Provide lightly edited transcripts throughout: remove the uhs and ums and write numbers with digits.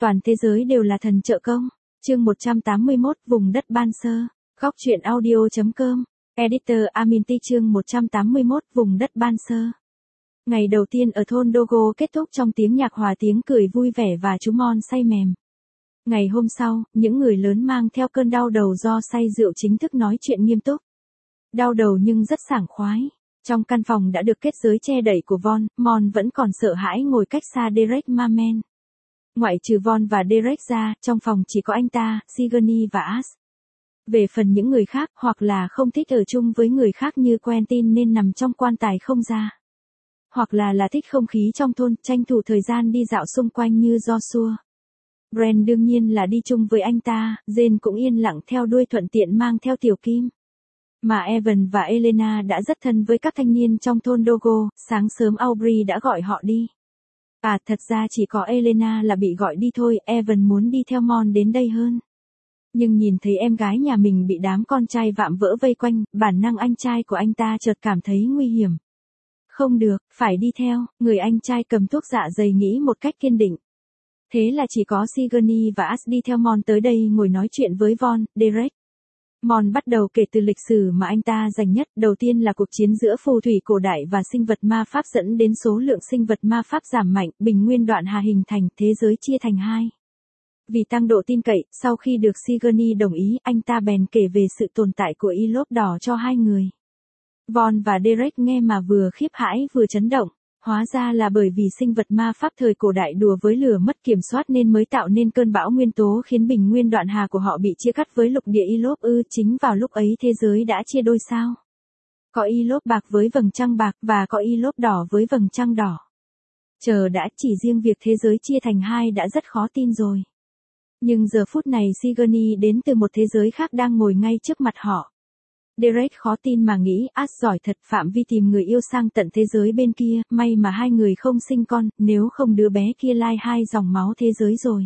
toàn thế giới đều là thần trợ công. Chương 181 vùng đất ban sơ. Góc truyện audio.com. Editor Aminti chương 181 vùng đất ban sơ. Ngày đầu tiên ở thôn Dogo kết thúc trong tiếng nhạc hòa tiếng cười vui vẻ và chú Mon say mềm. Ngày hôm sau, những người lớn mang theo cơn đau đầu do say rượu chính thức nói chuyện nghiêm túc. Đau đầu nhưng rất sảng khoái. Trong căn phòng đã được kết giới che đậy của Von, Mon vẫn còn sợ hãi ngồi cách xa Derek Mamen. Ngoại trừ Von và Derek ra, trong phòng chỉ có anh ta, Sigourney và Ash. Về phần những người khác, hoặc là không thích ở chung với người khác như Quentin nên nằm trong quan tài không ra. Hoặc là thích không khí trong thôn, tranh thủ thời gian đi dạo xung quanh như Joshua. Brent đương nhiên là đi chung với anh ta, Jane cũng yên lặng theo đuôi thuận tiện mang theo Tiểu Kim. Mà Evan và Elena đã rất thân với các thanh niên trong thôn Dogo, sáng sớm Aubrey đã gọi họ đi. À thật ra chỉ có Elena là bị gọi đi thôi, Evan muốn đi theo Mon đến đây hơn. Nhưng nhìn thấy em gái nhà mình bị đám con trai vạm vỡ vây quanh, bản năng anh trai của anh ta chợt cảm thấy nguy hiểm. Không được, phải đi theo, người anh trai cầm thuốc dạ dày nghĩ một cách kiên định. Thế là chỉ có Sigourney và Ash đi theo Mon tới đây ngồi nói chuyện với Von, Derek. Mon bắt đầu kể từ lịch sử mà anh ta dành nhất, đầu tiên là cuộc chiến giữa phù thủy cổ đại và sinh vật ma pháp dẫn đến số lượng sinh vật ma pháp giảm mạnh, bình nguyên đoạn hà hình thành, thế giới chia thành hai. Vì tăng độ tin cậy, sau khi được Sigourney đồng ý, anh ta bèn kể về sự tồn tại của y lốp đỏ cho hai người. Von và Derek nghe mà vừa khiếp hãi vừa chấn động. Hóa ra là bởi vì sinh vật ma pháp thời cổ đại đùa với lửa mất kiểm soát nên mới tạo nên cơn bão nguyên tố khiến bình nguyên đoạn hà của họ bị chia cắt với lục địa Y-lốp chính vào lúc ấy thế giới đã chia đôi sao. Có Y-lốp bạc với vầng trăng bạc và có Y-lốp đỏ với vầng trăng đỏ. Chờ đã, chỉ riêng việc thế giới chia thành hai đã rất khó tin rồi. Nhưng giờ phút này Sigourney đến từ một thế giới khác đang ngồi ngay trước mặt họ. Derek khó tin mà nghĩ, Ash giỏi thật, Phạm Vi tìm người yêu sang tận thế giới bên kia, may mà hai người không sinh con, nếu không đứa bé kia lai hai dòng máu thế giới rồi.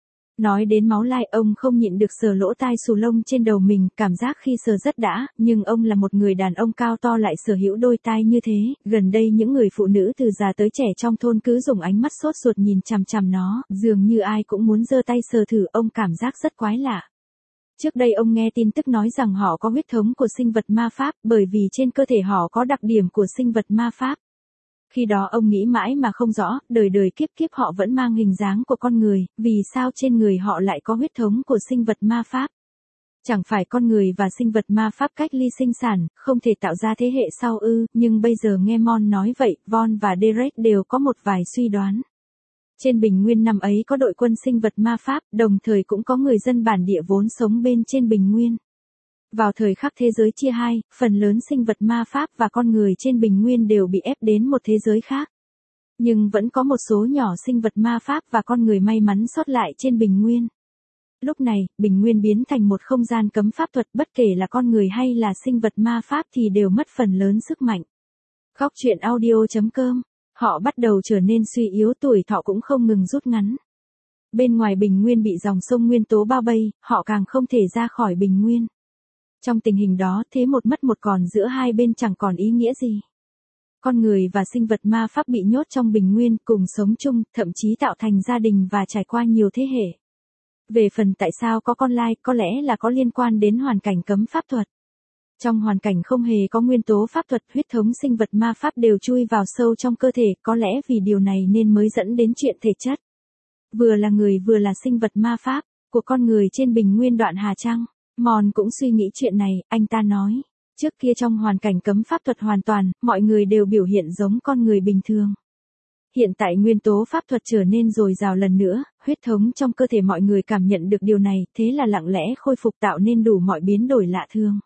Nói đến máu lai, ông không nhịn được sờ lỗ tai xù lông trên đầu mình, cảm giác khi sờ rất đã, nhưng ông là một người đàn ông cao to lại sở hữu đôi tai như thế, gần đây những người phụ nữ từ già tới trẻ trong thôn cứ dùng ánh mắt sốt ruột nhìn chằm chằm nó, dường như ai cũng muốn giơ tay sờ thử, ông cảm giác rất quái lạ. Trước đây ông nghe tin tức nói rằng họ có huyết thống của sinh vật ma pháp, bởi vì trên cơ thể họ có đặc điểm của sinh vật ma pháp. Khi đó ông nghĩ mãi mà không rõ, đời đời kiếp kiếp họ vẫn mang hình dáng của con người, vì sao trên người họ lại có huyết thống của sinh vật ma pháp? Chẳng phải con người và sinh vật ma pháp cách ly sinh sản, không thể tạo ra thế hệ sau nhưng bây giờ nghe Mon nói vậy, Von và Derek đều có một vài suy đoán. Trên bình nguyên năm ấy có đội quân sinh vật ma pháp, đồng thời cũng có người dân bản địa vốn sống bên trên bình nguyên. Vào thời khắc thế giới chia hai, phần lớn sinh vật ma pháp và con người trên bình nguyên đều bị ép đến một thế giới khác. Nhưng vẫn có một số nhỏ sinh vật ma pháp và con người may mắn sót lại trên bình nguyên. Lúc này, bình nguyên biến thành một không gian cấm pháp thuật, bất kể là con người hay là sinh vật ma pháp thì đều mất phần lớn sức mạnh. Góc truyện audio.com. Họ bắt đầu trở nên suy yếu, tuổi thọ cũng không ngừng rút ngắn. Bên ngoài bình nguyên bị dòng sông nguyên tố bao vây, họ càng không thể ra khỏi bình nguyên. Trong tình hình đó, thế một mất một còn giữa hai bên chẳng còn ý nghĩa gì. Con người và sinh vật ma pháp bị nhốt trong bình nguyên, cùng sống chung, thậm chí tạo thành gia đình và trải qua nhiều thế hệ. Về phần tại sao có con lai, có lẽ là có liên quan đến hoàn cảnh cấm pháp thuật. Trong hoàn cảnh không hề có nguyên tố pháp thuật, huyết thống sinh vật ma pháp đều chui vào sâu trong cơ thể, có lẽ vì điều này nên mới dẫn đến chuyện thể chất. Vừa là người vừa là sinh vật ma pháp, của con người trên bình nguyên đoạn Hà Trăng. Mon cũng suy nghĩ chuyện này, anh ta nói. Trước kia trong hoàn cảnh cấm pháp thuật hoàn toàn, mọi người đều biểu hiện giống con người bình thường. Hiện tại nguyên tố pháp thuật trở nên dồi dào lần nữa, huyết thống trong cơ thể mọi người cảm nhận được điều này, thế là lặng lẽ khôi phục tạo nên đủ mọi biến đổi lạ thường.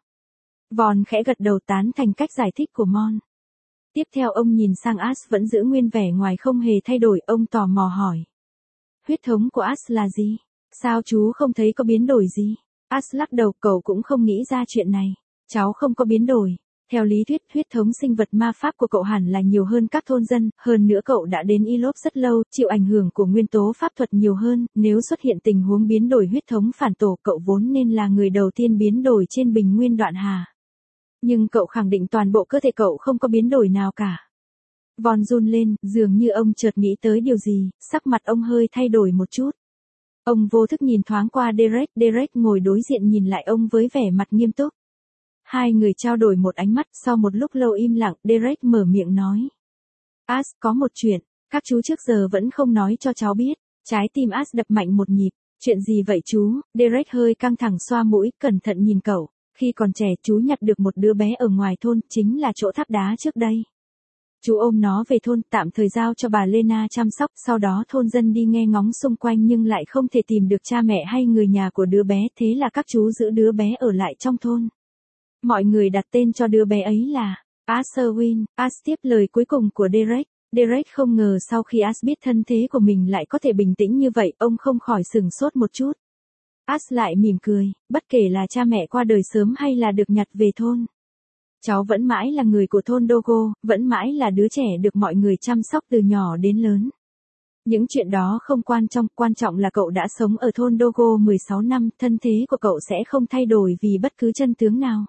Von khẽ gật đầu tán thành cách giải thích của Mon. Tiếp theo ông nhìn sang Ash vẫn giữ nguyên vẻ ngoài không hề thay đổi, ông tò mò hỏi. Huyết thống của Ash là gì? Sao chú không thấy có biến đổi gì? Ash lắc đầu, cậu cũng không nghĩ ra chuyện này. Cháu không có biến đổi. Theo lý thuyết, huyết thống sinh vật ma pháp của cậu hẳn là nhiều hơn các thôn dân, hơn nữa cậu đã đến Y-lốp rất lâu, chịu ảnh hưởng của nguyên tố pháp thuật nhiều hơn, nếu xuất hiện tình huống biến đổi huyết thống phản tổ, cậu vốn nên là người đầu tiên biến đổi trên bình nguyên đoạn Hà. Nhưng cậu khẳng định toàn bộ cơ thể cậu không có biến đổi nào cả. Von run lên, dường như ông chợt nghĩ tới điều gì, sắc mặt ông hơi thay đổi một chút. Ông vô thức nhìn thoáng qua Derek ngồi đối diện nhìn lại ông với vẻ mặt nghiêm túc. Hai người trao đổi một ánh mắt, sau một lúc lâu im lặng, Derek mở miệng nói. As, có một chuyện, các chú trước giờ vẫn không nói cho cháu biết. Trái tim As đập mạnh một nhịp. Chuyện gì vậy chú? Derek hơi căng thẳng xoa mũi, cẩn thận nhìn cậu. Khi còn trẻ chú nhặt được một đứa bé ở ngoài thôn, chính là chỗ tháp đá trước đây. Chú ôm nó về thôn, tạm thời giao cho bà Lena chăm sóc, sau đó thôn dân đi nghe ngóng xung quanh nhưng lại không thể tìm được cha mẹ hay người nhà của đứa bé, thế là các chú giữ đứa bé ở lại trong thôn. Mọi người đặt tên cho đứa bé ấy là Asherwin. As tiếp lời cuối cùng của Derek. Derek không ngờ sau khi As biết thân thế của mình lại có thể bình tĩnh như vậy, ông không khỏi sửng sốt một chút. As lại mỉm cười, bất kể là cha mẹ qua đời sớm hay là được nhặt về thôn. Cháu vẫn mãi là người của thôn Dogo, vẫn mãi là đứa trẻ được mọi người chăm sóc từ nhỏ đến lớn. Những chuyện đó không quan trọng là cậu đã sống ở thôn Dogo 16 năm, thân thế của cậu sẽ không thay đổi vì bất cứ chân tướng nào.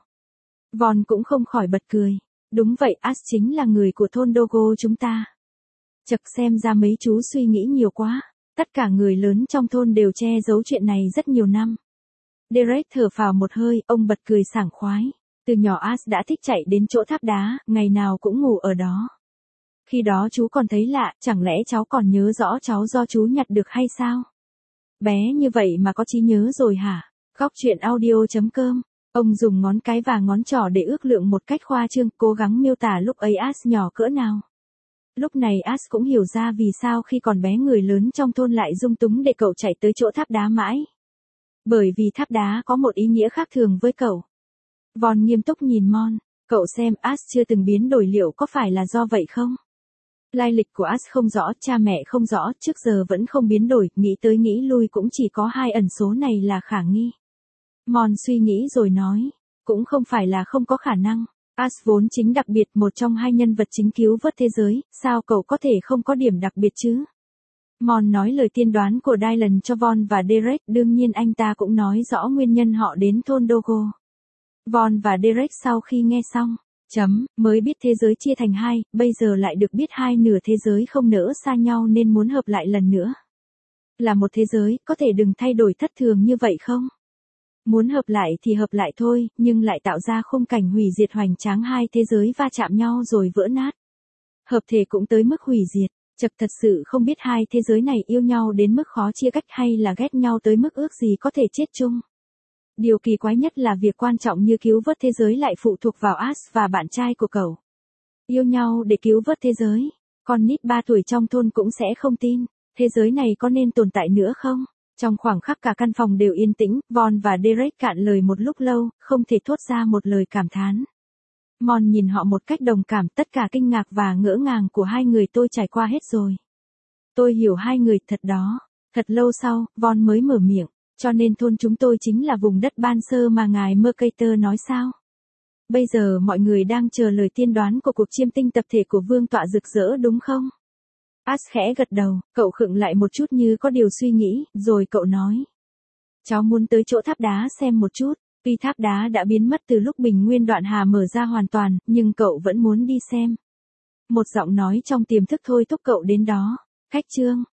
Von cũng không khỏi bật cười. Đúng vậy, As chính là người của thôn Dogo chúng ta. Chật, xem ra mấy chú suy nghĩ nhiều quá. Tất cả người lớn trong thôn đều che giấu chuyện này rất nhiều năm. Derek thở phào một hơi, ông bật cười sảng khoái. Từ nhỏ As đã thích chạy đến chỗ tháp đá, ngày nào cũng ngủ ở đó. Khi đó chú còn thấy lạ, chẳng lẽ cháu còn nhớ rõ cháu do chú nhặt được hay sao? Bé như vậy mà có trí nhớ rồi hả? Góc truyện audio.com. Ông dùng ngón cái và ngón trỏ để ước lượng một cách khoa trương, cố gắng miêu tả lúc ấy As nhỏ cỡ nào. Lúc này As cũng hiểu ra vì sao khi còn bé người lớn trong thôn lại dung túng để cậu chạy tới chỗ tháp đá mãi. Bởi vì tháp đá có một ý nghĩa khác thường với cậu. Von nghiêm túc nhìn Mon, cậu xem As chưa từng biến đổi liệu có phải là do vậy không? Lai lịch của As không rõ, cha mẹ không rõ, trước giờ vẫn không biến đổi, nghĩ tới nghĩ lui cũng chỉ có hai ẩn số này là khả nghi. Mon suy nghĩ rồi nói, cũng không phải là không có khả năng. As vốn chính đặc biệt, một trong hai nhân vật chính cứu vớt thế giới, sao cậu có thể không có điểm đặc biệt chứ? Mon nói lời tiên đoán của Dylan cho Von và Derek, đương nhiên anh ta cũng nói rõ nguyên nhân họ đến thôn Dogo. Von và Derek sau khi nghe xong, mới biết thế giới chia thành hai, bây giờ lại được biết hai nửa thế giới không nỡ xa nhau nên muốn hợp lại lần nữa. Là một thế giới, có thể đừng thay đổi thất thường như vậy không? Muốn hợp lại thì hợp lại thôi, nhưng lại tạo ra khung cảnh hủy diệt hoành tráng, hai thế giới va chạm nhau rồi vỡ nát. Hợp thể cũng tới mức hủy diệt, chật thật sự không biết hai thế giới này yêu nhau đến mức khó chia cách hay là ghét nhau tới mức ước gì có thể chết chung. Điều kỳ quái nhất là việc quan trọng như cứu vớt thế giới lại phụ thuộc vào As và bạn trai của cậu. Yêu nhau để cứu vớt thế giới, con nít 3 tuổi trong thôn cũng sẽ không tin, thế giới này có nên tồn tại nữa không? Trong khoảng khắc cả căn phòng đều yên tĩnh, Von và Derek cạn lời một lúc lâu, không thể thốt ra một lời cảm thán. Mon nhìn họ một cách đồng cảm, tất cả kinh ngạc và ngỡ ngàng của hai người tôi trải qua hết rồi. Tôi hiểu hai người thật đó. Thật lâu sau, Von mới mở miệng, cho nên thôn chúng tôi chính là vùng đất ban sơ mà ngài Mercator nói sao? Bây giờ mọi người đang chờ lời tiên đoán của cuộc chiêm tinh tập thể của vương tọa rực rỡ đúng không? As khẽ gật đầu, cậu khựng lại một chút như có điều suy nghĩ, rồi cậu nói. Cháu muốn tới chỗ tháp đá xem một chút, tuy tháp đá đã biến mất từ lúc bình nguyên đoạn hà mở ra hoàn toàn, nhưng cậu vẫn muốn đi xem. Một giọng nói trong tiềm thức thôi thúc cậu đến đó. Khách trương,